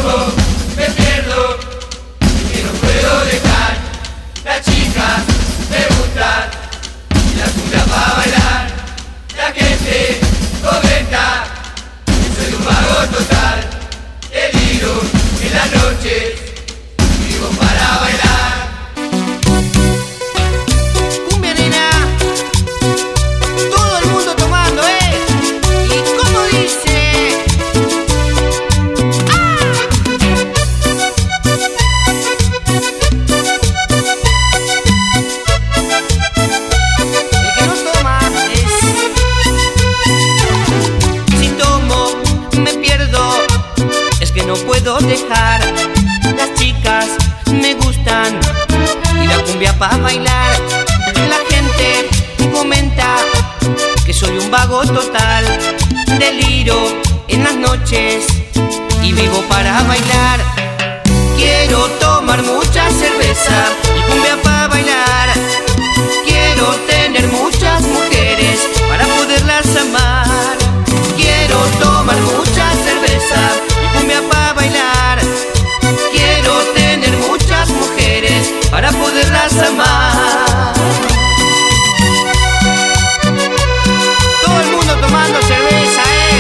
tomo, me pierdo, que no puedo dejar. Las chicas me gustan, y la cumbia para bailar. La gente comenta que soy un vago total. Deliro en las noches, vivo para bailar. Cumbia, nena, todo el mundo tomando, ¿y cómo dice? ¡Ah! El que no toma es... Si tomo, me pierdo, es que no puedo dejar. Las chicas me gustan y la cumbia pa' bailar. La gente comenta que soy un vago total. Deliro en las noches y vivo para bailar. Quiero tomar mucha cerveza y cumbia pa' bailar. Quiero tener muchas mujeres para poderlas amar. Quiero tomar mucha cerveza y cumbia pa' bailar. Quiero tener muchas mujeres para poderlas amar. Todo el mundo tomando cerveza,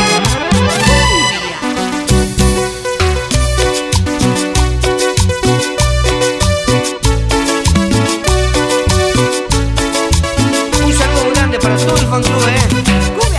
Un saludo grande para todo el fan club, ¡Cumbia!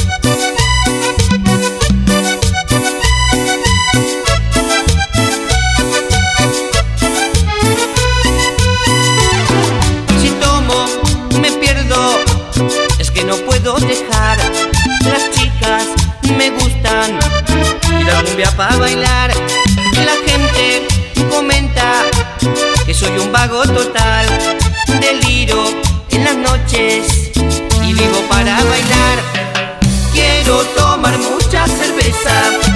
Si tomo, me pierdo, es que no puedo dejar. Las chicas me gustan y la cumbia pa' bailar. La gente comenta que soy un vago total. Deliro en las noches y vivo para bailar. Quiero tomar mucha cerveza